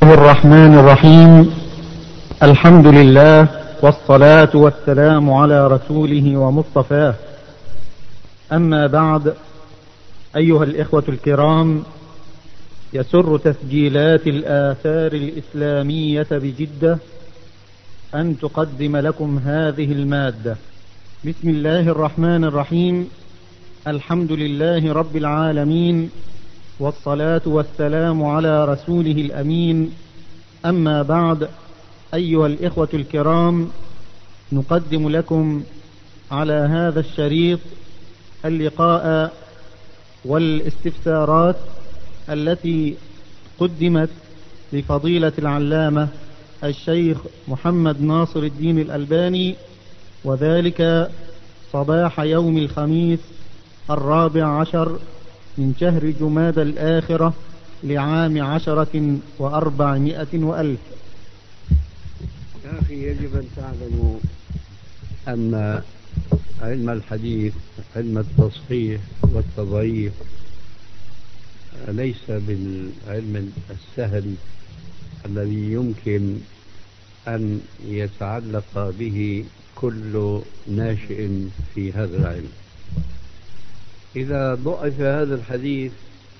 الله الرحمن الرحيم. الحمد لله والصلاة والسلام على رسوله ومصطفاه. أما بعد، أيها الإخوة الكرام، يسر تسجيلات الآثار الإسلامية بجدة أن تقدم لكم هذه المادة. بسم الله الرحمن الرحيم. الحمد لله رب العالمين، والصلاة والسلام على رسوله الأمين. أما بعد، أيها الإخوة الكرام، نقدم لكم على هذا الشريط اللقاء والاستفسارات التي قدمت لفضيلة العلامة الشيخ محمد ناصر الدين الألباني، وذلك صباح يوم الخميس 14 من شهر جمادى الآخرة لعام 10,400 يا أخي، يجب أن تعلموا أن علم الحديث، علم التصحيح والتضعيف، ليس بالعلم السهل الذي يمكن أن يتعلق به كل ناشئ في هذا العلم. إذا ضعف هذا الحديث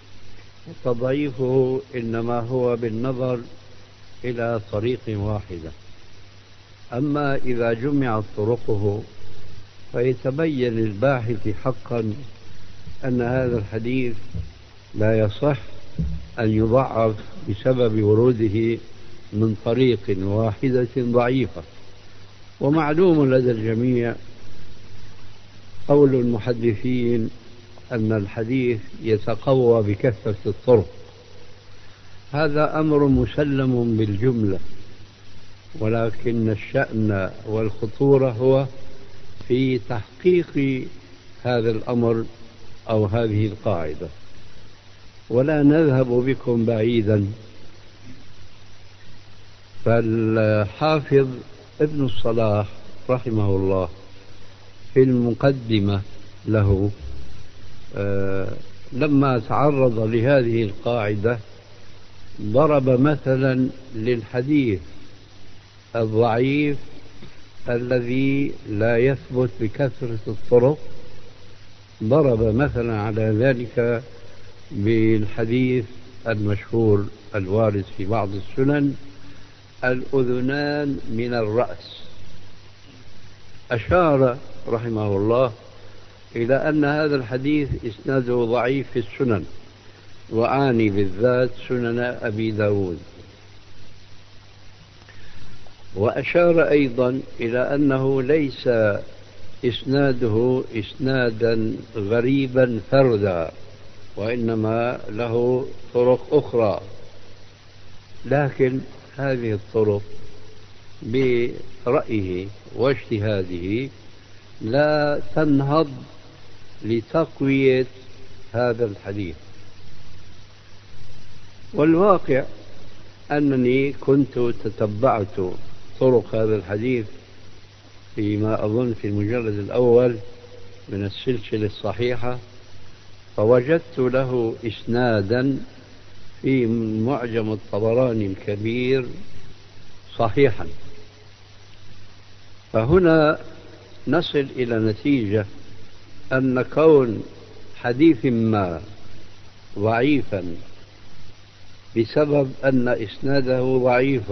تضعيفه إنما هو بالنظر إلى طريق واحدة، أما إذا جمعت طرقه فيتبين للباحث حقا أن هذا الحديث لا يصح أن يضعف بسبب وروده من طريق واحدة ضعيفة. ومعلوم لدى الجميع قول المحدثين أن الحديث يتقوى بكثرة الطرق، هذا أمر مسلم بالجملة، ولكن الشأن والخطورة هو في تحقيق هذا الأمر أو هذه القاعدة. ولا نذهب بكم بعيدا، فالحافظ ابن الصلاح رحمه الله في المقدمة له لما تعرض لهذه القاعدة ضرب مثلا للحديث الضعيف الذي لا يثبت بكثرة الطرق، ضرب مثلا على ذلك بالحديث المشهور الوارد في بعض السنن: الأذنان من الرأس. أشار رحمه الله إلى أن هذا الحديث إسناده ضعيف في السنن، وأعني بالذات سنن أبي داود. وأشار أيضا إلى أنه ليس إسناده إسنادا غريبا فردا، وإنما له طرق أخرى، لكن هذه الطرق برأيه واجتهاده لا تنهض لتقوية هذا الحديث. والواقع أنني كنت تتبعت طرق هذا الحديث فيما أظن في المجلد الأول من السلسلة الصحيحة، فوجدت له إسنادا في معجم الطبراني الكبير صحيحا. فهنا نصل إلى نتيجة أن كون حديث ما ضعيفا بسبب أن إسناده ضعيف،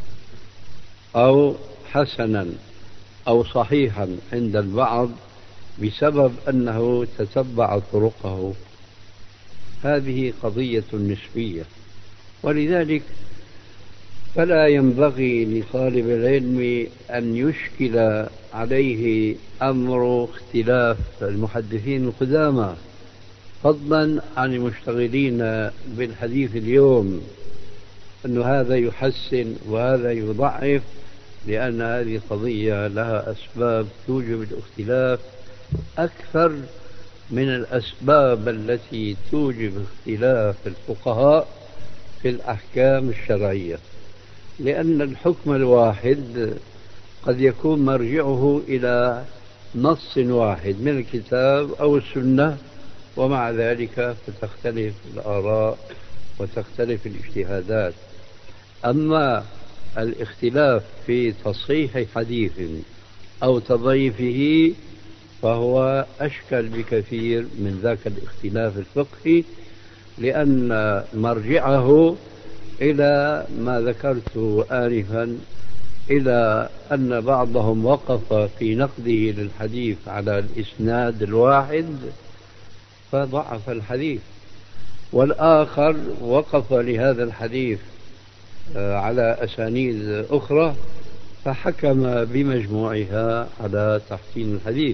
أو حسنا أو صحيحا عند البعض بسبب أنه تتبع طرقه، هذه قضية نسبية. ولذلك فلا ينبغي لطالب العلم أن يشكل عليه أمر اختلاف المحدثين القدامى، فضلا عن المشتغلين بالحديث اليوم، أن هذا يحسن وهذا يضعف، لأن هذه قضية لها أسباب توجب الاختلاف أكثر من الأسباب التي توجب اختلاف الفقهاء في الأحكام الشرعية. لأن الحكم الواحد قد يكون مرجعه إلى نص واحد من الكتاب أو السنة، ومع ذلك فتختلف الآراء وتختلف الاجتهادات. أما الاختلاف في تصحيح حديث أو تضعيفه فهو أشكل بكثير من ذاك الاختلاف الفقهي، لأن مرجعه إلى ما ذكرت آنفا، إلى أن بعضهم وقف في نقده للحديث على الإسناد الواحد فضعف الحديث، والآخر وقف لهذا الحديث على أسانيد أخرى فحكم بمجموعها على تحسين الحديث.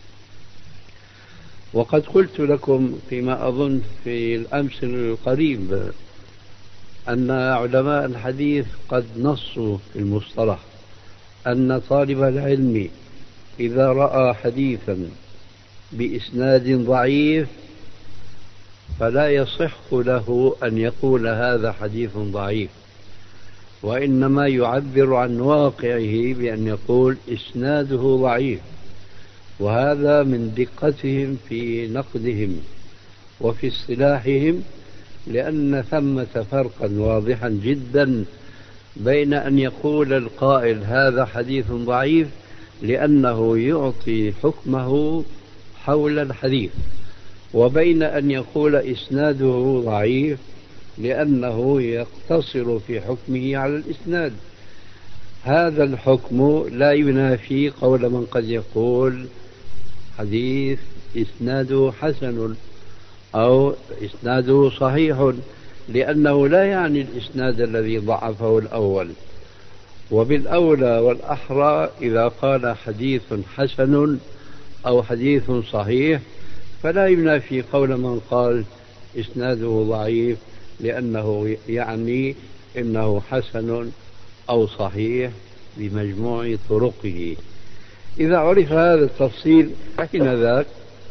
وقد قلت لكم فيما أظن في الأمس القريب أن علماء الحديث قد نصوا في المصطلح أن طالب العلم إذا رأى حديثا بإسناد ضعيف فلا يصح له أن يقول هذا حديث ضعيف، وإنما يعبر عن واقعه بأن يقول إسناده ضعيف. وهذا من دقتهم في نقدهم وفي اصطلاحهم، لأن ثمة فرقا واضحا جدا بين أن يقول القائل هذا حديث ضعيف لأنه يعطي حكمه حول الحديث، وبين أن يقول إسناده ضعيف لأنه يقتصر في حكمه على الإسناد. هذا الحكم لا ينافي قول من قد يقول حديث إسناده حسن أو إسناده صحيح، لأنه لا يعني الإسناد الذي ضعفه الأول. وبالأولى والأحرى إذا قال حديث حسن أو حديث صحيح فلا ينافي قول من قال إسناده ضعيف لأنه يعني إنه حسن أو صحيح بمجموع طرقه. إذا عرف هذا التفصيل فحين ذاك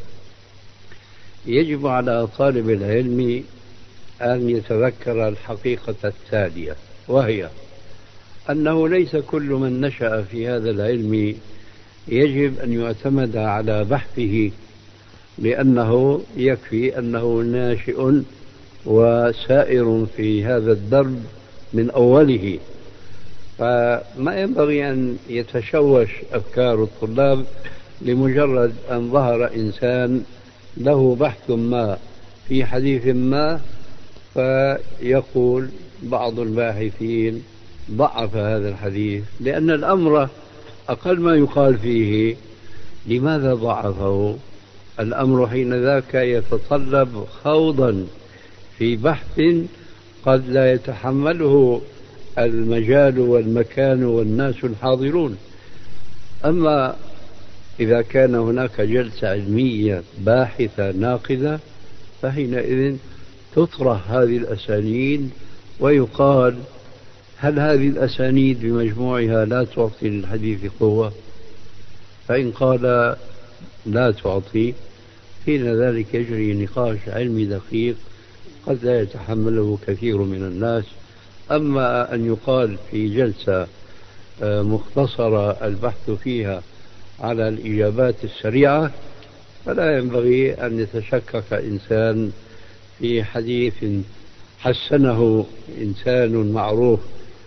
يجب على طالب العلم أن يتذكر الحقيقة التالية، وهي أنه ليس كل من نشأ في هذا العلم يجب أن يعتمد على بحثه، لأنه يكفي أنه ناشئ وسائر في هذا الدرب من أوله، فما ينبغي أن يتشوش أفكار الطلاب لمجرد أن ظهر إنسان له بحث ما في حديث ما فيقول بعض الباحثين ضعف هذا الحديث، لأن الأمر أقل ما يقال فيه لماذا ضعفه. الأمر حين ذاك يتطلب خوضا في بحث قد لا يتحمله المجال والمكان والناس الحاضرون. أما إذا كان هناك جلسة علمية باحثة ناقدة فحينئذ تطرح هذه الأسانيد ويقال هل هذه الأسانيد بمجموعها لا تعطي للحديث قوة؟ فإن قال لا تعطي حين ذلك يجري نقاش علمي دقيق قد لا يتحمله كثير من الناس. أما أن يقال في جلسة مختصرة البحث فيها على الإجابات السريعة فلا ينبغي أن يتشكك إنسان في حديث حسنه إنسان معروف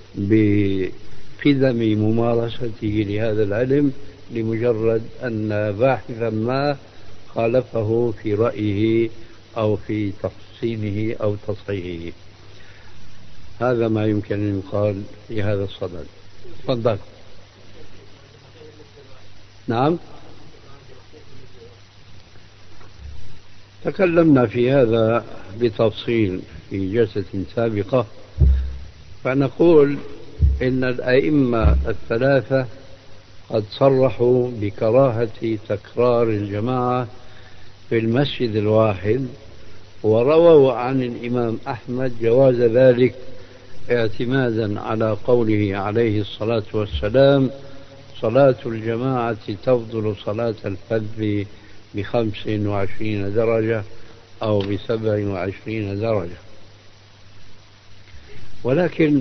بقدم ممارسته لهذا العلم لمجرد أن باحثا ما خالفه في رأيه أو في تحسينه أو تصحيحه. هذا ما يمكن أن يقال في هذا الصدد. تفضل. نعم، تكلمنا في هذا بتفصيل في جلسة سابقة، فنقول إن الأئمة الثلاثة قد صرحوا بكراهة تكرار الجماعة في المسجد الواحد، ورووا عن الإمام أحمد جواز ذلك اعتمادا على قوله عليه الصلاة والسلام: صلاة الجماعة تفضل صلاة الفذ ب25 درجة أو ب27 درجة. ولكن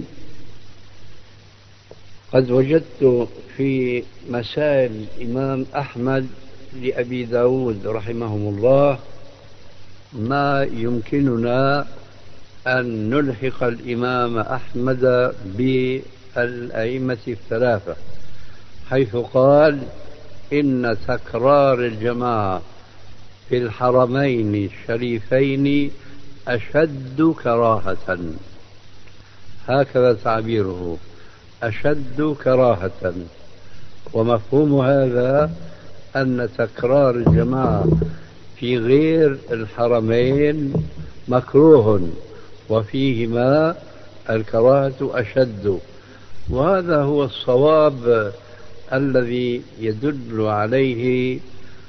قد وجدت في مسائل الإمام أحمد لأبي داود رحمهم الله ما يمكننا أن نلحق الإمام أحمد بالأئمة الثلاثة، حيث قال إن تكرار الجماعة في الحرمين الشريفين أشد كراهة، هكذا تعبيره، أشد كراهة. ومفهوم هذا أن تكرار الجماعة في غير الحرمين مكروه، وفيهما الكراهة أشد، وهذا هو الصواب الذي يدل عليه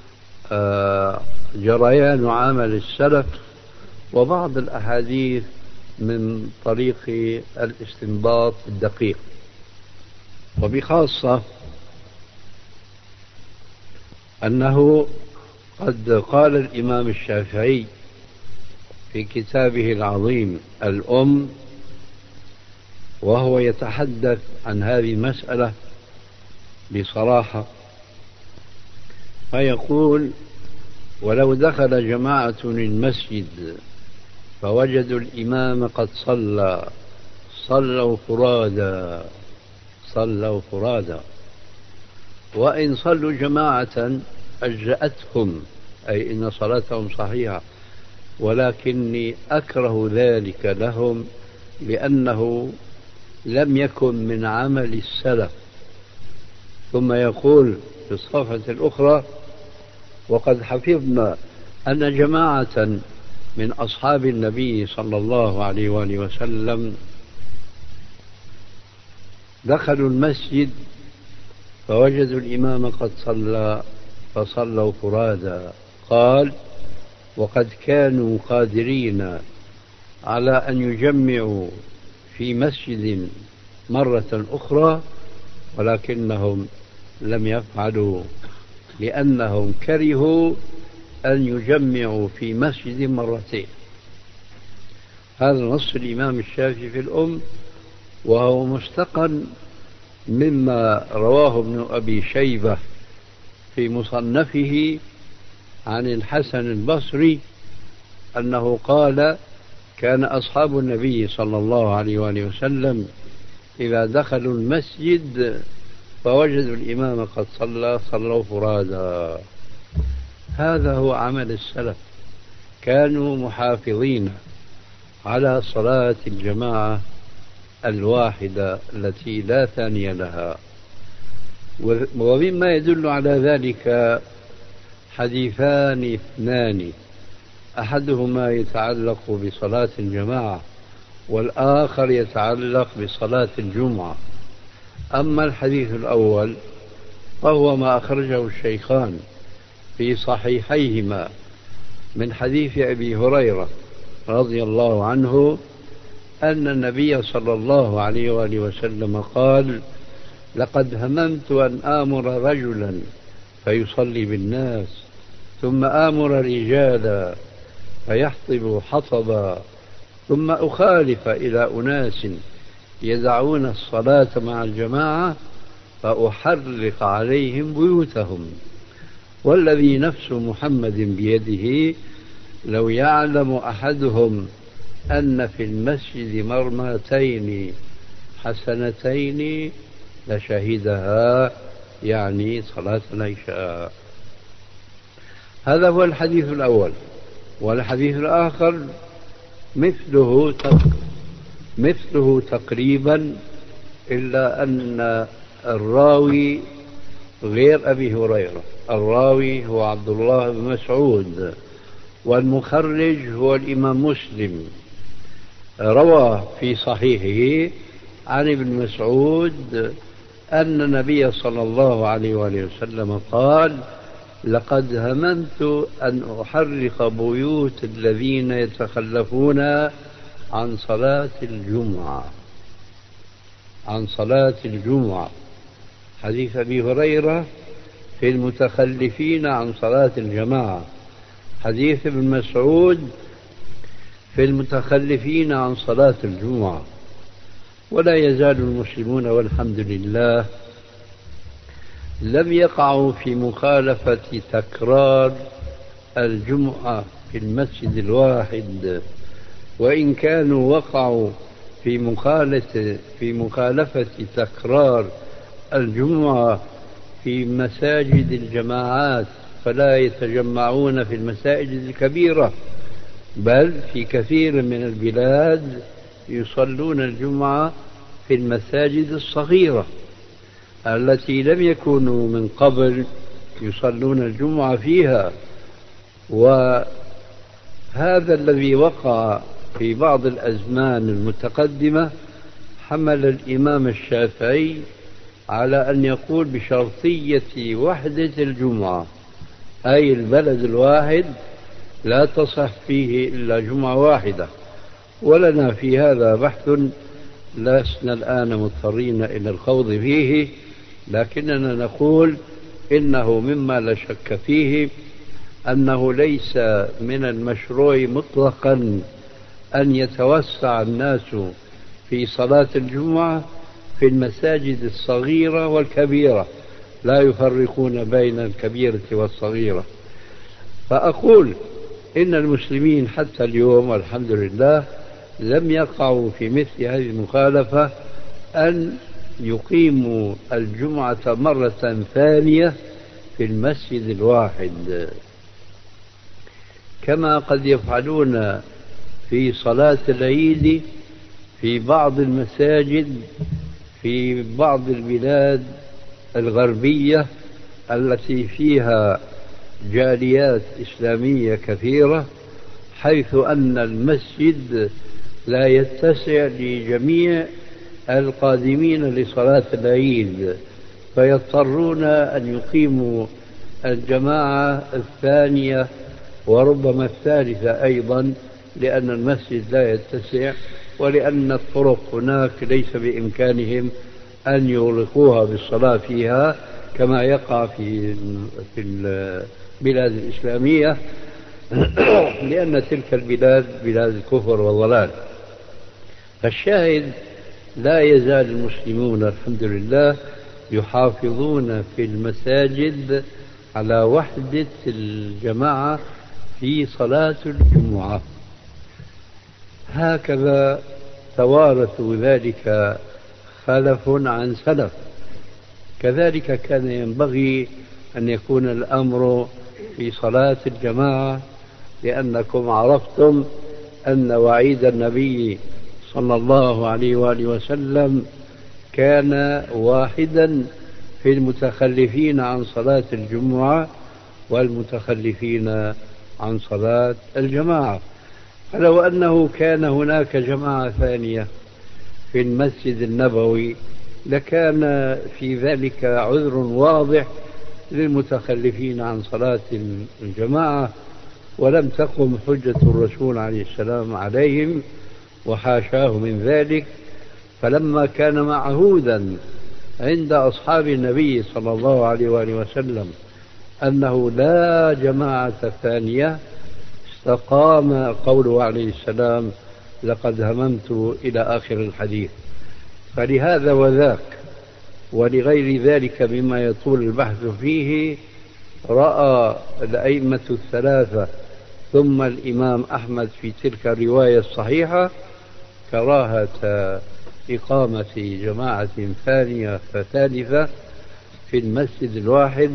جريان عمل السلف وبعض الأحاديث من طريق الاستنباط الدقيق. وبخاصة أنه قد قال الإمام الشافعي في كتابه العظيم الأم وهو يتحدث عن هذه المسألة بصراحة، فيقول: ولو دخل جماعة المسجد فوجدوا الإمام قد صلوا فرادا، وإن صلوا جماعة أجزأتهم، أي إن صلاتهم صحيحة، ولكني أكره ذلك لهم لأنه لم يكن من عمل السلف. ثم يقول في الصفحة الأخرى: وقد حفظنا أن جماعة من أصحاب النبي صلى الله عليه وآله وسلم دخلوا المسجد فوجدوا الإمام قد صلى فصلوا فرادا. قال: وقد كانوا قادرين على أن يجمعوا في مسجد مرة أخرى، ولكنهم لم يفعلوا لأنهم كرهوا أن يجمعوا في مسجد مرتين. هذا نص الإمام الشافعي في الأم، وهو مستقن مما رواه ابن أبي شيبة في مصنفه عن الحسن البصري أنه قال: كان أصحاب النبي صلى الله عليه وآله وسلم إذا دخلوا المسجد فوجدوا الإمام قد صلوا فرادا. هذا هو عمل السلف، كانوا محافظين على صلاة الجماعة الواحدة التي لا ثانية لها. ومما يدل على ذلك حديثان اثنان، أحدهما يتعلق بصلاة الجماعة والآخر يتعلق بصلاة الجمعة. أما الحديث الأول فهو ما أخرجه الشيخان في صحيحيهما من حديث أبي هريرة رضي الله عنه أن النبي صلى الله عليه وآله وسلم قال: لقد هممت أن آمر رجلا فيصلي بالناس، ثم آمر رجالا فيحطب حطبا، ثم أخالف إلى أناس يدعون الصلاة مع الجماعة فأحرق عليهم بيوتهم، والذي نفس محمد بيده لو يعلم أحدهم أن في المسجد مرماتين حسنتين لشهدها، يعني صلاة العشاء. هذا هو الحديث الأول. والحديث الآخر مثله تقريبا، إلا أن الراوي غير أبي هريرة، الراوي هو عبد الله بن مسعود، والمخرج هو الإمام مسلم، روى في صحيحه عن ابن مسعود أن النبي صلى الله عليه وآله وسلم قال: لقد هممت أن أحرق بيوت الذين يتخلفون عن صلاة الجمعة. حديث أبي هريرة في المتخلفين عن صلاة الجماعة، حديث ابن مسعود في المتخلفين عن صلاة الجمعة. ولا يزال المسلمون والحمد لله لم يقعوا في مخالفة تكرار الجمعة في المسجد الواحد وإن كانوا وقعوا في مخالفة تكرار الجمعة في مساجد الجماعات، فلا يتجمعون في المساجد الكبيرة، بل في كثير من البلاد يصلون الجمعة في المساجد الصغيرة التي لم يكونوا من قبل يصلون الجمعة فيها. وهذا الذي وقع في بعض الأزمان المتقدمة حمل الإمام الشافعي على أن يقول بشرطية وحدة الجمعة، أي البلد الواحد لا تصح فيه إلا جمعة واحدة. ولنا في هذا بحث لسنا الآن مضطرين إلى الخوض فيه، لكننا نقول إنه مما لا شك فيه أنه ليس من المشروع مطلقا أن يتوسع الناس في صلاة الجمعة في المساجد الصغيرة والكبيرة، لا يفرقون بين الكبيرة والصغيرة. فأقول إن المسلمين حتى اليوم والحمد لله لم يقعوا في مثل هذه المخالفة أن يقيموا الجمعة مرة ثانية في المسجد الواحد، كما قد يفعلون في صلاة العيد في بعض المساجد في بعض البلاد الغربية التي فيها جاليات إسلامية كثيرة، حيث أن المسجد لا يتسع لجميع القادمين لصلاة العيد، فيضطرون أن يقيموا الجماعة الثانية وربما الثالثة أيضا، لأن المسجد لا يتسع ولأن الطرق هناك ليس بإمكانهم أن يغلقوها بالصلاة فيها كما يقع في البلاد الإسلامية، لأن تلك البلاد بلاد الكفر والضلال. فالشاهد لا يزال المسلمون الحمد لله يحافظون في المساجد على وحدة الجماعة في صلاة الجمعة. هكذا توارثوا ذلك خلف عن سلف. كذلك كان ينبغي أن يكون الأمر في صلاة الجماعة، لأنكم عرفتم أن وعيد النبي صلى الله عليه وآله وسلم كان واحدا في المتخلفين عن صلاة الجمعة والمتخلفين عن صلاة الجماعة. فلو أنه كان هناك جماعة ثانية في المسجد النبوي لكان في ذلك عذر واضح للمتخلفين عن صلاة الجماعة، ولم تقم حجة الرسول عليه السلام عليهم وحاشاه من ذلك. فلما كان معهودا عند أصحاب النبي صلى الله عليه وآله وسلم أنه لا جماعة ثانية، استقام قوله عليه السلام: لقد هممت إلى آخر الحديث. فلهذا وذاك ولغير ذلك مما يطول البحث فيه، رأى الأئمة الثلاثة ثم الإمام أحمد في تلك الرواية الصحيحة كراهة إقامة جماعة ثانية فثالثة في المسجد الواحد.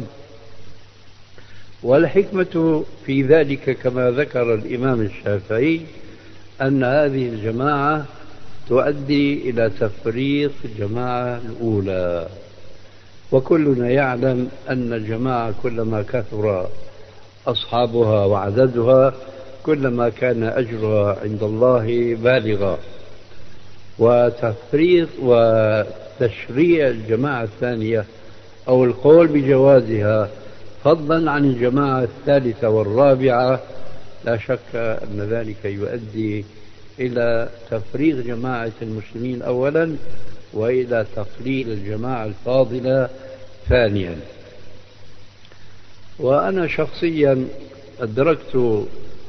والحكمة في ذلك كما ذكر الإمام الشافعي أن هذه الجماعة تؤدي إلى تفريق الجماعة الأولى، وكلنا يعلم أن الجماعة كلما كثر أصحابها وعددها كلما كان أجرها عند الله بالغا. وتفريق وتشريع الجماعة الثانية أو القول بجوازها فضلا عن الجماعة الثالثة والرابعة لا شك أن ذلك يؤدي إلى تفريغ جماعة المسلمين أولا، وإلى تقليل الجماعة الفاضلة ثانيا. وأنا شخصيا أدركت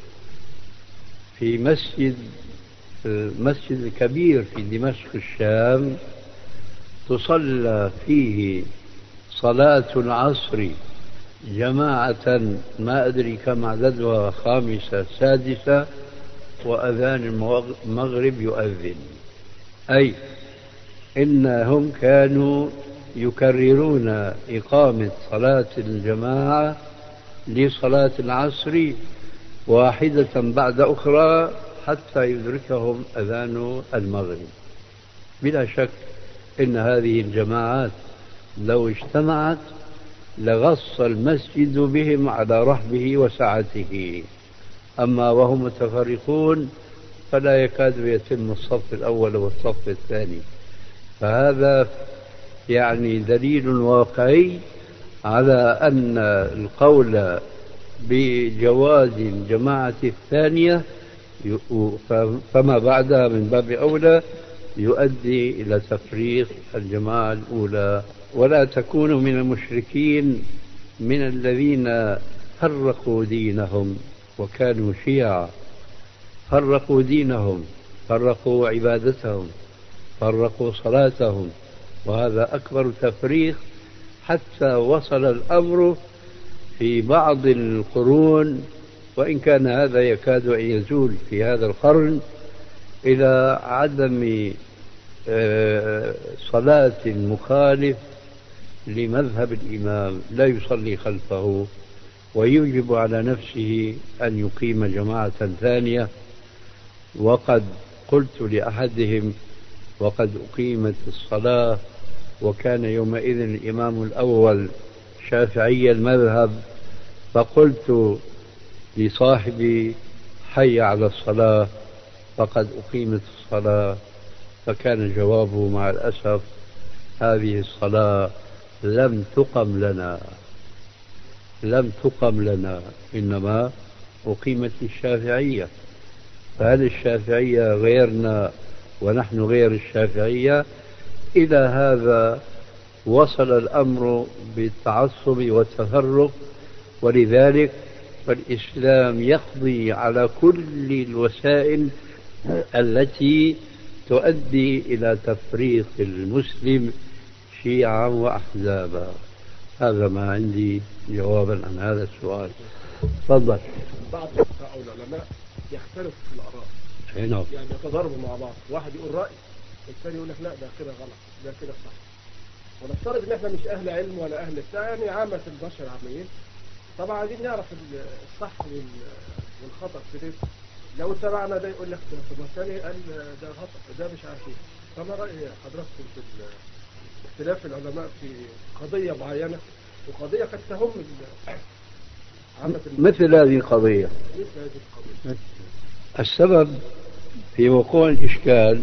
في المسجد الكبير في دمشق الشام تصلى فيه صلاة العصر جماعة ما أدري كم عددها، خامسة سادسة، وأذان المغرب يؤذن، أي إنهم كانوا يكررون إقامة صلاة الجماعة لصلاة العصر واحدة بعد أخرى حتى يدركهم أذان المغرب. بلا شك إن هذه الجماعات لو اجتمعت لغص المسجد بهم على رحبه وسعته، أما وهم متفرقون فلا يكاد يتم الصف الأول والصف الثاني. فهذا يعني دليل واقعي على أن القول بجواز الجماعة الثانية فما بعدها من باب أولى يؤدي إلى تفريق الجماعة الأولى. ولا تكونوا من المشركين من الذين فرقوا دينهم وكانوا شيعا. فرقوا دينهم، فرقوا عبادتهم، فرقوا صلاتهم، وهذا أكبر تفريق، حتى وصل الأمر في بعض القرون، وإن كان هذا يكاد أن يزول في هذا القرن، إلى عدم صلاة المخالف لمذهب الإمام، لا يصلي خلفه ويوجب على نفسه أن يقيم جماعة ثانية. وقد قلت لأحدهم: وقد أقيمت الصلاة، وكان يومئذ الإمام الأول شافعي المذهب، فقلت لصاحبي: حي على الصلاة، فقد أقيمت الصلاة. فكان جوابه: مع الأسف هذه الصلاة لم تقم لنا، لم تقم لنا، إنما أقيمت الشافعية. فهل الشافعية غيرنا ونحن غير الشافعية؟ إلى هذا وصل الأمر بالتعصب والتفرق. ولذلك فالإسلام يقضي على كل الوسائل التي تؤدي إلى تفريق المسلم شيعا وأحزابا. هذا ما عندي جوابا عن هذا السؤال. تفضل. بعض العلماء يختلف في الآراء، يعني يتضاربوا مع بعض، واحد يقول رأي الثاني يقول لك لا ده كده غلط، ده كده صح. ونفترض ان احنا مش اهل علم ولا اهل بتاع، يعني عامة البشر عاميين، طبعا عايزين نعرف الصح والخطأ في ده. لو اتبعنا ده يقول لك ده، طب الثاني قال ده خطأ، ده مش عارف ايه. فما رأي حضراتكم في اختلاف العلماء في قضية معينة، وقضية قد تهم عامة مثل هذه القضية؟ السبب في وقوع الإشكال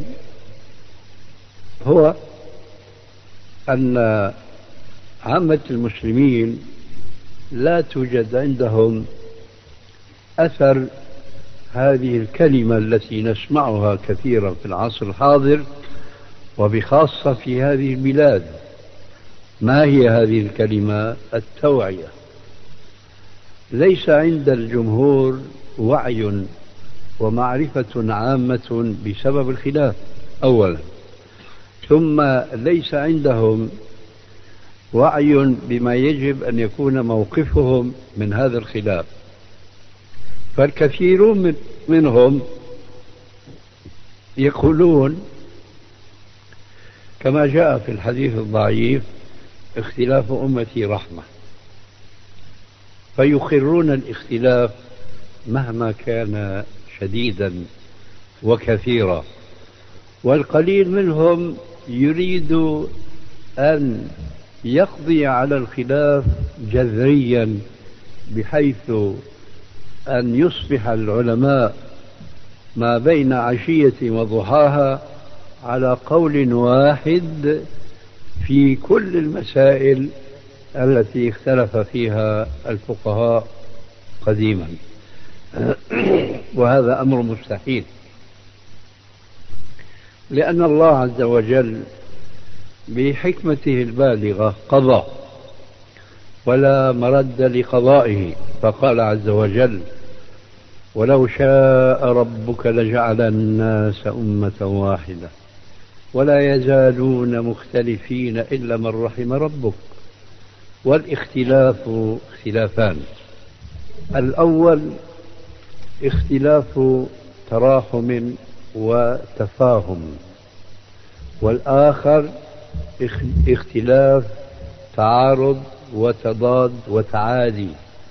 هو أن عامة المسلمين لا توجد عندهم أثر هذه الكلمة التي نسمعها كثيرا في العصر الحاضر، وبخاصة في هذه البلاد. ما هي هذه الكلمة؟ التوعية. ليس عند الجمهور وعي ومعرفة عامة بسبب الخلاف أولا، ثم ليس عندهم وعي بما يجب أن يكون موقفهم من هذا الخلاف. فالكثيرون منهم يقولون كما جاء في الحديث الضعيف: اختلاف أمتي رحمة، فيخرون الاختلاف مهما كان شديدا وكثيرا. والقليل منهم يريد أن يقضي على الخلاف جذريا، بحيث أن يصبح العلماء ما بين عشية وضحاها على قول واحد في كل المسائل التي اختلف فيها الفقهاء قديما. وهذا أمر مستحيل، لأن الله عز وجل بحكمته البالغة قضى، ولا مرد لقضائه. فقال عز وجل: ولو شاء ربك لجعل الناس أمة واحدة ولا يزالون مختلفين إلا من رحم ربك. والاختلاف اختلافان: الأول اختلاف تراحم وتفاهم، والآخر اختلاف تعارض وتضاد وتعادي.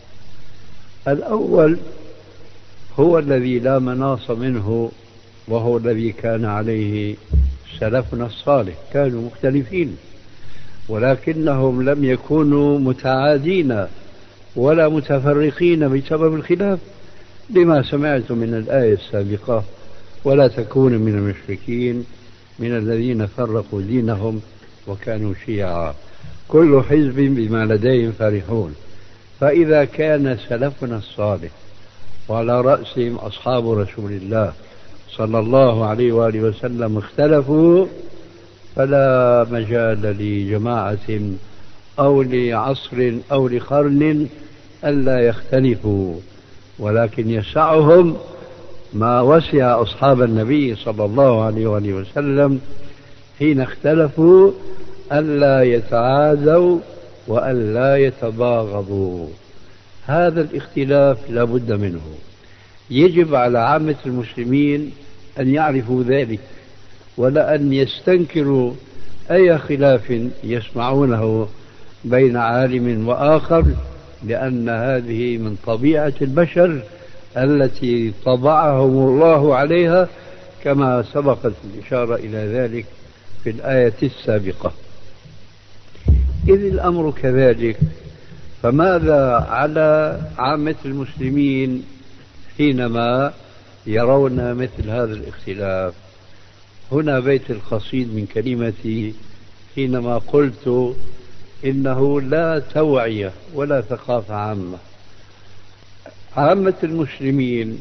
الأول هو الذي لا مناص منه، وهو الذي كان عليه سلفنا الصالح. كانوا مختلفين ولكنهم لم يكونوا متعادين ولا متفرقين بسبب الخلاف، لما سمعت من الآية السابقة: ولا تكونوا من المشركين من الذين فرقوا دينهم وكانوا شيعا كل حزب بما لديهم فرحون. فإذا كان سلفنا الصالح وعلى رأسهم أصحاب رسول الله صلى الله عليه وآله وسلم اختلفوا، فلا مجال لجماعة أو لعصر أو لقرن ألا يختلفوا، ولكن يسعهم ما وسع أصحاب النبي صلى الله عليه وآله وسلم حين اختلفوا ألا يتعادوا وألا يتباغضوا. هذا الاختلاف لا بد منه، يجب على عامة المسلمين أن يعرفوا ذلك، ولا أن يستنكروا أي خلاف يسمعونه بين عالم وآخر، لأن هذه من طبيعة البشر التي طبعهم الله عليها، كما سبقت الإشارة إلى ذلك في الآية السابقة. إذ الأمر كذلك، فماذا على عامة المسلمين حينما يرون مثل هذا الاختلاف؟ هنا بيت القصيد من كلمتي حينما قلت إنه لا توعية ولا ثقافة عامة. عامة المسلمين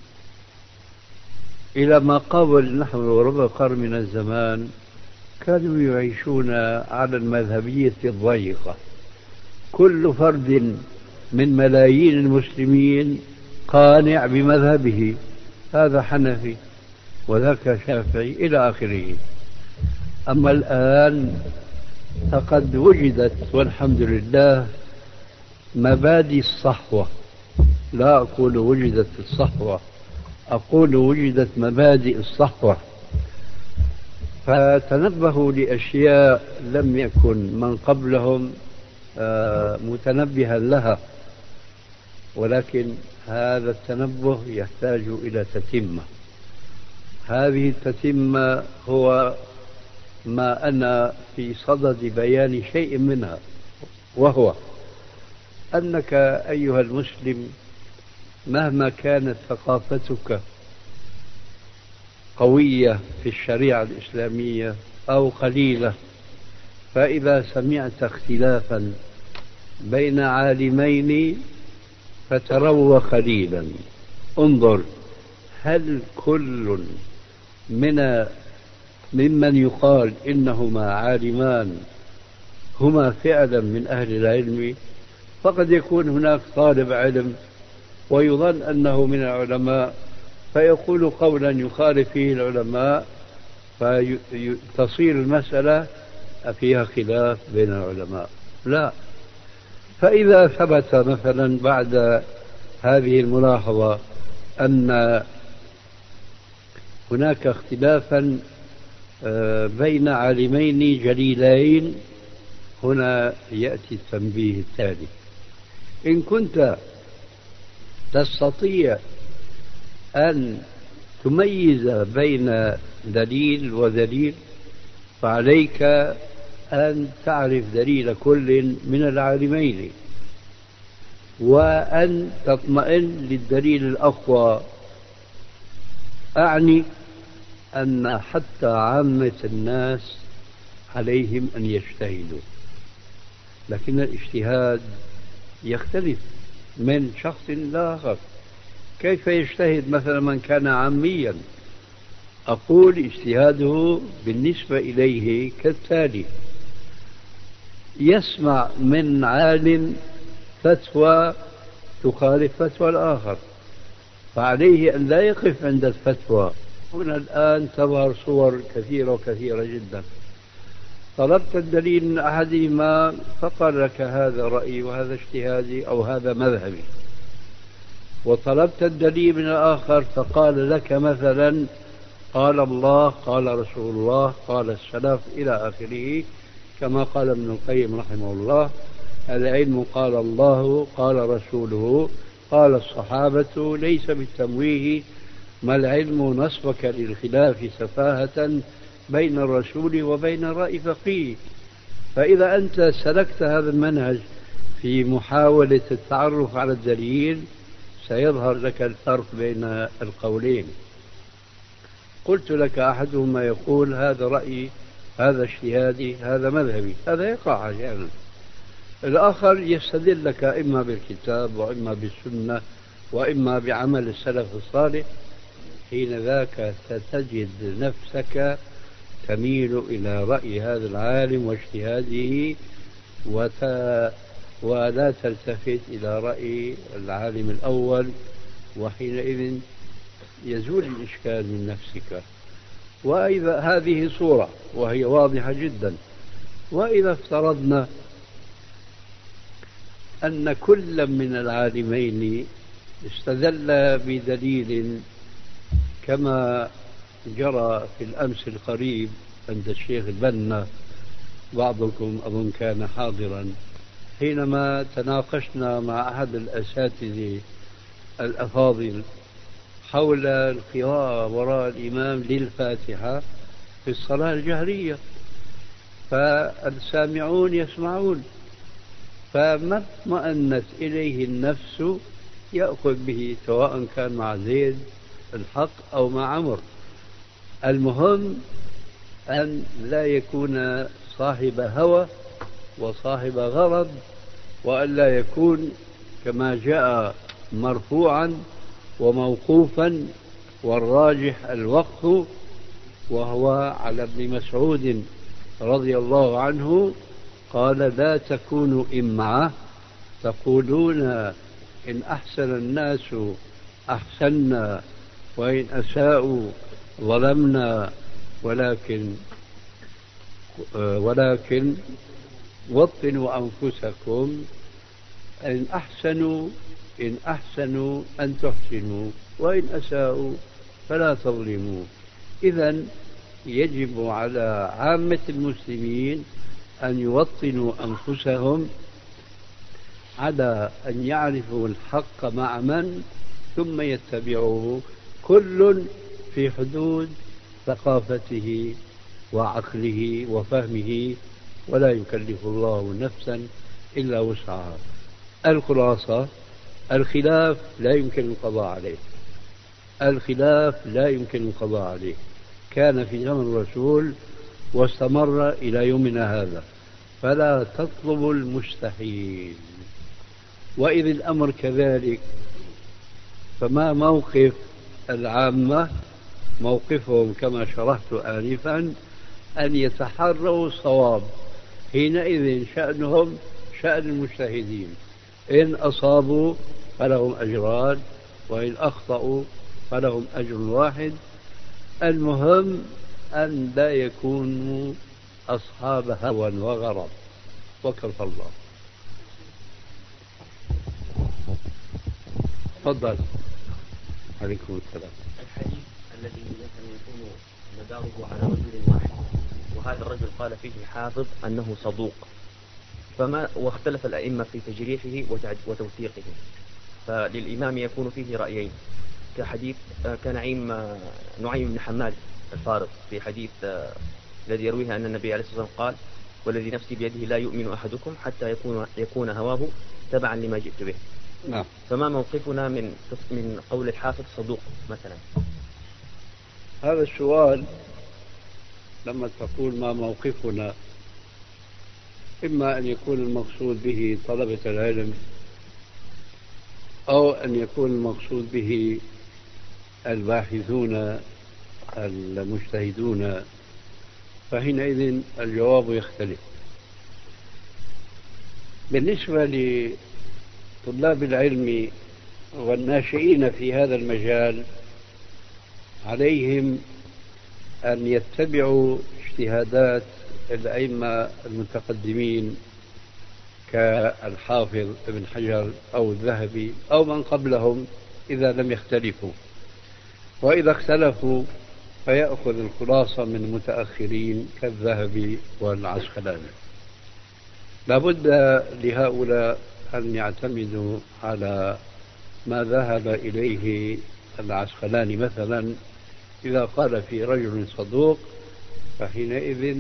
إلى ما قبل نحو ربع قرن من الزمان كانوا يعيشون على المذهبية الضيقة، كل فرد من ملايين المسلمين قانع بمذهبه، هذا حنفي وذاك شافعي إلى آخره. أما الآن فقد وجدت والحمد لله مبادئ الصحوة، لا أقول وجدت الصحوة، أقول وجدت مبادئ الصحوة، فتنبهوا لأشياء لم يكن من قبلهم متنبها لها، ولكن هذا التنبه يحتاج إلى تتمة. هذه التتمة هو ما أنا في صدد بيان شيء منها، وهو أنك أيها المسلم مهما كانت ثقافتك قوية في الشريعة الإسلامية أو قليلة، فإذا سمعت اختلافا بين عالمين فتروى قليلا، انظر هل كل ممن يقال إنهما عالمان هما فعلا من أهل العلم؟ فقد يكون هناك طالب علم ويظن أنه من العلماء فيقول قولا يخالف فيه العلماء، فتصير المسألة فيها خلاف بين العلماء. لا، فإذا ثبت مثلا بعد هذه الملاحظة أن هناك اختلافا بين عالمين جليلين، هنا يأتي التنبيه التالي: إن كنت تستطيع أن تميز بين دليل ودليل، فعليك أن تعرف دليل كل من العالمين وأن تطمئن للدليل الأقوى. أعني أن حتى عامة الناس عليهم أن يجتهدوا، لكن الاجتهاد يختلف من شخص لآخر. كيف يجتهد مثلا من كان عاميا؟ أقول اجتهاده بالنسبة إليه كالتالي: يسمع من عالم فتوى تخالف فتوى الآخر، فعليه أن لا يقف عند الفتوى. هنا الآن تظهر صور كثيرة وكثيرة جدا، طلبت الدليل من أحدهما فقال لك هذا رأيي وهذا اجتهادي أو هذا مذهبي، وطلبت الدليل من الآخر فقال لك مثلا قال الله قال رسول الله قال السلف إلى آخره، كما قال ابن القيم رحمه الله: العلم قال الله قال رسوله قال الصحابة، ليس بالتمويه، ما العلم نصبك للخلاف سفاهة بين الرسول وبين رأي فقيه. فإذا أنت سلكت هذا المنهج في محاولة التعرف على الدليل سيظهر لك الفرق بين القولين. قلت لك أحدهما يقول هذا رأيي، هذا اجتهادي، هذا مذهبي، هذا يقع أحيانا. الآخر يستدل لك إما بالكتاب وإما بالسنة وإما بعمل السلف الصالح. حين ذاك ستجد نفسك تميل إلى رأي هذا العالم واجتهاده ولا تلتفت إلى رأي العالم الأول، وحينئذ يزول الإشكال من نفسك. وإذا هذه صورة وهي واضحة جدا، وإذا افترضنا أن كل من العالمين استدل بدليل كما جرى في الأمس القريب عند الشيخ البنا، بعضكم أظن كان حاضرا حينما تناقشنا مع أحد الأساتذة الأفاضل حول القراءة وراء الإمام للفاتحة في الصلاة الجهرية، فالسامعون يسمعون، فما اطمأنت إليه النفس يأخذ به، سواء كان مع زيد الحق أو مع عمر. المهم أن لا يكون صاحب هوى وصاحب غرض، وأن لا يكون كما جاء مرفوعا وموقوفا والراجح الوقف، وهو على ابن مسعود رضي الله عنه قال: لا تكونوا إمعة تقولون إن أحسن الناس أحسنا وإن أساءوا ظلمنا، ولكن وطنوا أنفسكم، إن أحسنوا أن تحسنوا وإن أساءوا فلا تظلموا. إذن يجب على عامة المسلمين أن يوطنوا أنفسهم على أن يعرفوا الحق مع من، ثم يتبعوه كل في حدود ثقافته وعقله وفهمه، ولا يكلف الله نفسا إلا وسعها. الخلاصة: الخلاف لا يمكن القضاء عليه، الخلاف لا يمكن القضاء عليه، كان في زمن الرسول واستمر إلى يومنا هذا، فلا تطلب المستحيل. وإذ الأمر كذلك، فما موقف العامة؟ موقفهم كما شرحت آنفا أن يتحروا الصواب، حينئذ شأنهم شأن المجتهدين، إن أصابوا فلهم أجران وإن أخطأوا فلهم أجر واحد. المهم أن لا يكونوا أصحاب هوى وغرض، وكفى الله. تفضل. عليكم السلام. الحديث الذي مثلا يكون مداره على رجل واحد، وهذا الرجل قال فيه الحافظ أنه صدوق، واختلف الأئمة في تجريحه وتوثيقه، فللإمام يكون فيه رأيين، كحديث كنعيم نعيم بن حماد الفارض في حديث الذي يرويه أن النبي عليه الصلاة والسلام قال: والذي نفسي بيده لا يؤمن أحدكم حتى يكون هواه تبعا لما جئت به. نعم. فما موقفنا من قول الحافظ صدوق مثلا؟ هذا السؤال لما تقول ما موقفنا، إما أن يكون المقصود به طلبة العلم، أو أن يكون المقصود به الباحثون المجتهدون، فحينئذ الجواب يختلف. بالنسبة لطلاب العلم والناشئين في هذا المجال، عليهم أن يتبعوا اجتهادات الأئمة المتقدمين كالحافظ ابن حجر أو الذهبي أو من قبلهم إذا لم يختلفوا، وإذا اختلفوا فيأخذ الخلاصة من المتأخرين كالذهبي والعسقلاني. لابد لهؤلاء أن يعتمدوا على ما ذهب إليه العسقلاني. مثلا إذا قال في رجل صدوق فحينئذ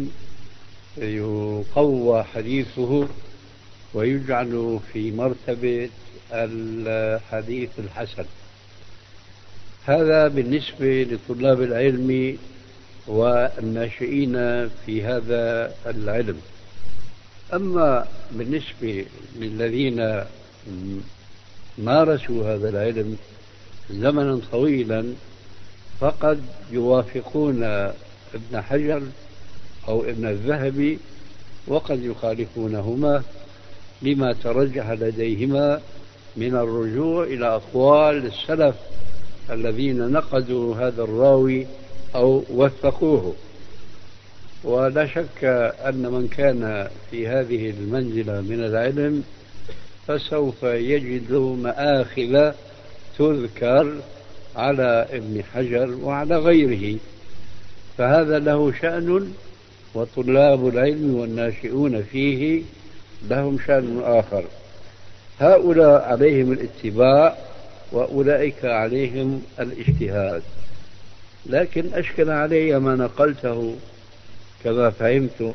يقوى حديثه ويجعل في مرتبة الحديث الحسن. هذا بالنسبة لطلاب العلم والناشئين في هذا العلم. أما بالنسبة للذين مارسوا هذا العلم زمنا طويلا فقد يوافقون ابن حجر أو ابن الذهبي وقد يخالفونهما لما ترجح لديهما من الرجوع إلى أقوال السلف الذين نقدوا هذا الراوي أو وثقوه. ولا شك أن من كان في هذه المنزلة من العلم فسوف يجد مآخذ تذكر على ابن حجر وعلى غيره، فهذا له شأن، وطلاب العلم والناشئون فيه لهم شأن آخر. هؤلاء عليهم الاتباع وأولئك عليهم الاجتهاد. لكن أشكل علي ما نقلته كما فهمت،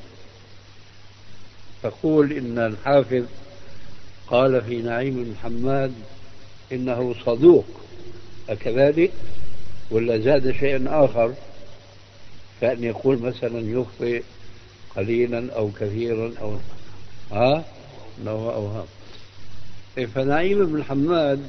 تقول إن الحافظ قال في نعيم بن حماد إنه صدوق، أكذلك ولا زاد شيئا آخر؟ كأن يقول مثلا يخطئ قليلا أو كثيرا أو أوهام. فنعيم بن حماد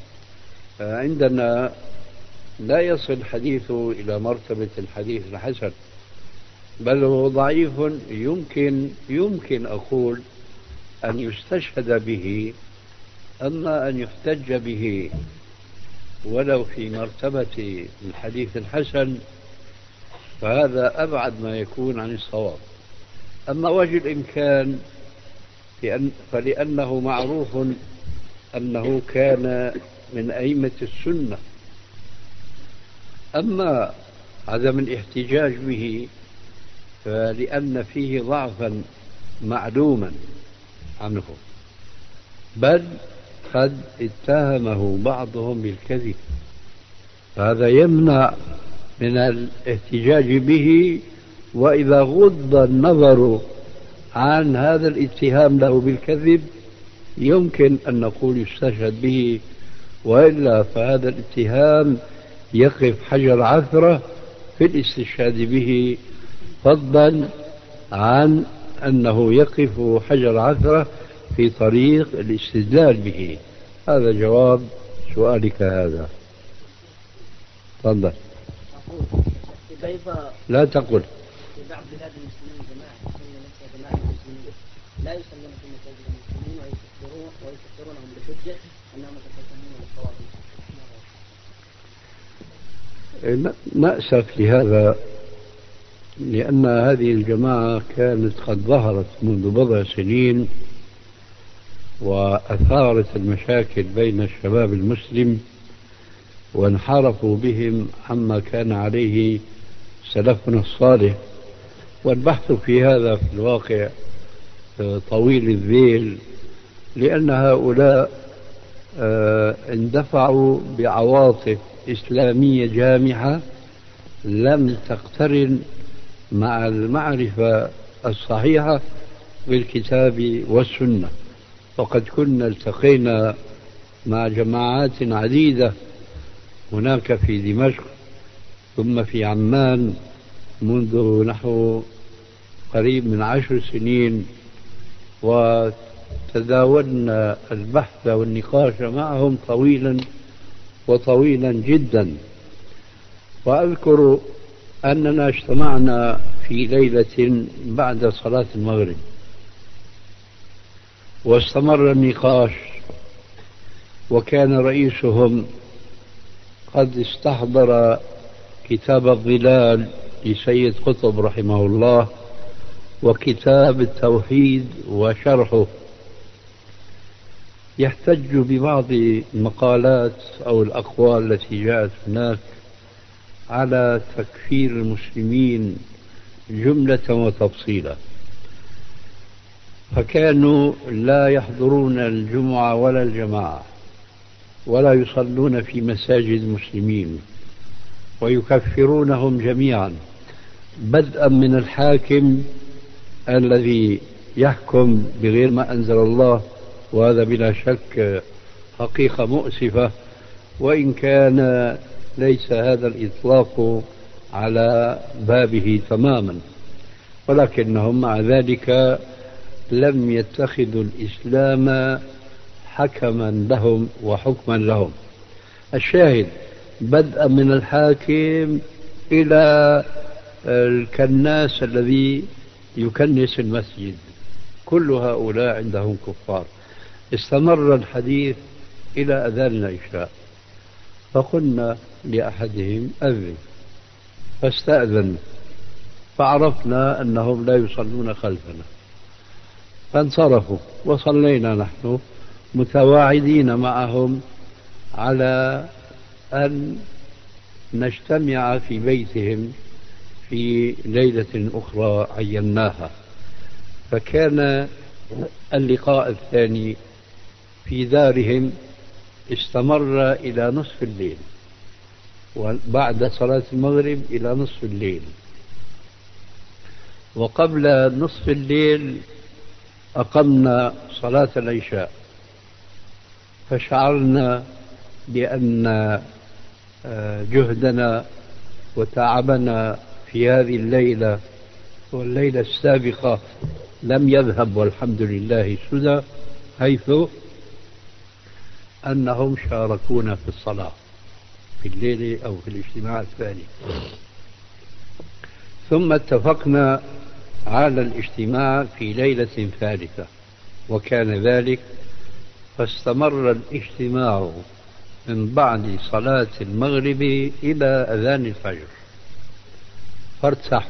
عندنا لا يصل حديثه إلى مرتبة الحديث الحسن، بل هو ضعيف يمكن أقول أن يستشهد به، أما أن يحتج به ولو في مرتبة الحديث الحسن فهذا أبعد ما يكون عن الصواب. أما وجه الإمكان فلأنه معروف أنه كان من أئمة السنة. أما عدم الاحتجاج به فلأن فيه ضعفا معلوما عنه، بل قد اتهمه بعضهم بالكذب، هذا يمنع من الاحتجاج به. وإذا غض النظر عن هذا الاتهام له بالكذب يمكن أن نقول يستشهد به، وإلا فهذا الاتهام يقف حجر عثرة في الاستشهاد به، فضلا عن أنه يقف حجر عثرة في طريق الاستدلال به. هذا جواب سؤالك هذا. تفضل. لا تقل. في بعض بلاد المسلمين جماعة تسمى نفسها جماعة المسلمين لا يسمون في مساجد المسلمين ويكفرونهم بحجة أنهم يتفقهون للطواغيت. نأسف لهذا، لأن هذه الجماعة كانت قد ظهرت منذ بضع سنين وأثارت المشاكل بين الشباب المسلم وانحرفوا بهم عما كان عليه سلفنا الصالح. والبحث في هذا في الواقع طويل الذيل، لأن هؤلاء اندفعوا بعواطف إسلامية جامحة لم تقترن مع المعرفة الصحيحة بالكتاب والسنة. وقد كنا التقينا مع جماعات عديدة هناك في دمشق ثم في عمان منذ نحو قريب من 10 سنين، وتداولنا البحث والنقاش معهم طويلا جدا. وأذكر أننا اجتمعنا في ليلة بعد صلاة المغرب واستمر النقاش، وكان رئيسهم قد استحضر كتاب الظلال لسيد قطب رحمه الله وكتاب التوحيد وشرحه. يحتج ببعض المقالات أو الأقوال التي جاءت هناك على تكفير المسلمين جملة وتفصيلا، فكانوا لا يحضرون الجمعة ولا الجماعة ولا يصلون في مساجد المسلمين ويكفرونهم جميعا، بدءا من الحاكم الذي يحكم بغير ما أنزل الله، وهذا بلا شك حقيقة مؤسفة، وإن كان ليس هذا الإطلاق على بابه تماما، ولكنهم مع ذلك لم يتخذوا الإسلام حكما لهم وحكما لهم. الشاهد بدءا من الحاكم إلى الكناس الذي يكنس المسجد، كل هؤلاء عندهم كفار. استمر الحديث إلى أذان العشاء، فقلنا لأحدهم أذن، فاستأذن، فعرفنا أنهم لا يصلون خلفنا، فانصرفوا وصلينا نحن متواعدين معهم على أن نجتمع في بيتهم في ليلة أخرى عيناها. فكان اللقاء الثاني في دارهم استمر إلى نصف الليل، وبعد صلاة المغرب إلى نصف الليل، وقبل نصف الليل أقمنا صلاة العشاء، فشعرنا بأن جهدنا وتعبنا في هذه الليلة والليلة السابقة لم يذهب والحمد لله سدى، حيث أنهم شاركونا في الصلاة في الليل أو في الاجتماع الثاني. ثم اتفقنا على الاجتماع في ليلة ثالثة، وكان ذلك، فاستمر الاجتماع من بعد صلاة المغرب إلى أذان الفجر، فارتحت،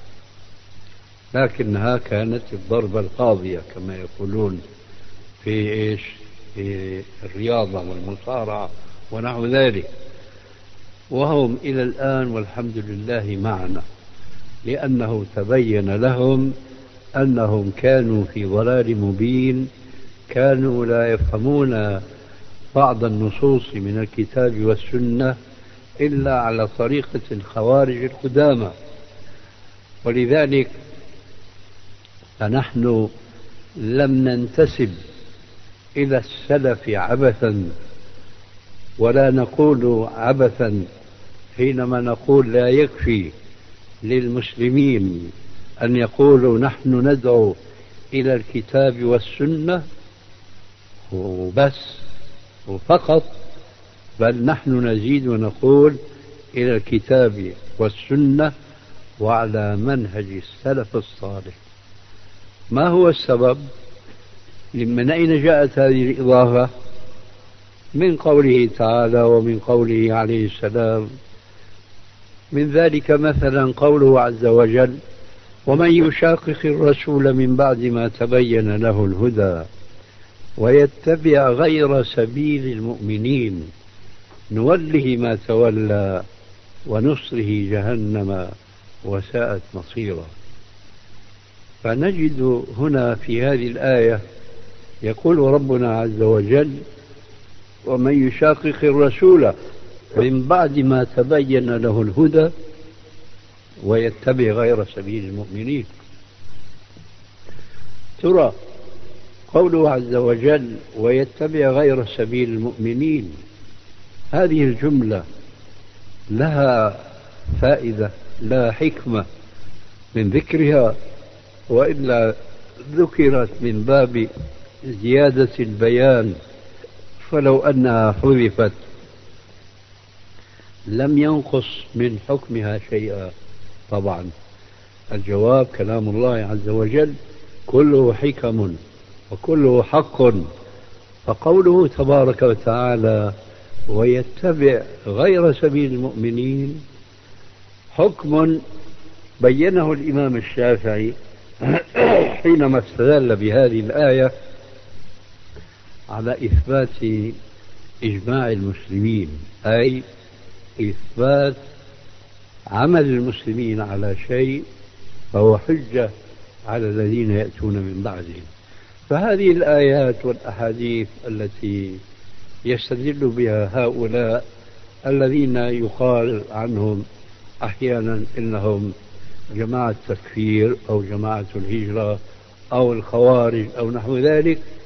لكنها كانت الضربة القاضية كما يقولون في الرياضة والمصارعة ونحو ذلك، وهم إلى الآن والحمد لله معنا، لأنه تبين لهم أنهم كانوا في ضلال مبين، كانوا لا يفهمون بعض النصوص من الكتاب والسنة إلا على طريقة الخوارج القدامى. ولذلك فنحن لم ننتسب إلى السلف عبثا، ولا نقول عبثا حينما نقول لا يكفي للمسلمين أن يقولوا نحن ندعو إلى الكتاب والسنة وبس وفقط، بل نحن نزيد ونقول إلى الكتاب والسنة وعلى منهج السلف الصالح. ما هو السبب؟ من أين جاءت هذه الإضافة؟ من قوله تعالى ومن قوله عليه السلام. من ذلك مثلا قوله عز وجل: ومن يشاقق الرسول من بعد ما تبين له الهدى ويتبع غير سبيل المؤمنين نوله ما تولى ونصره جهنم وساءت مصيرا. فنجد هنا في هذه الآية يقول ربنا عز وجل: ومن يشاقق الرسول من بعد ما تبين له الهدى ويتبع غير سبيل المؤمنين. ترى قوله عز وجل ويتبع غير سبيل المؤمنين، هذه الجملة لها فائدة، لها حكمة من ذكرها، وإلا ذكرت من باب زيادة البيان، فلو أنها حذفت لم ينقص من حكمها شيئا. طبعا الجواب كلام الله عز وجل كله حكم وكله حق، فقوله تبارك وتعالى ويتبع غير سبيل المؤمنين حكم بينه الإمام الشافعي حينما استدل بهذه الآية على إثبات إجماع المسلمين، أي إثبات عمل المسلمين على شيء فهو حجة على الذين يأتون من بعدهم. فهذه الآيات والأحاديث التي يستدل بها هؤلاء الذين يقال عنهم أحيانا إنهم جماعة تكفير أو جماعة الهجرة أو الخوارج أو نحو ذلك،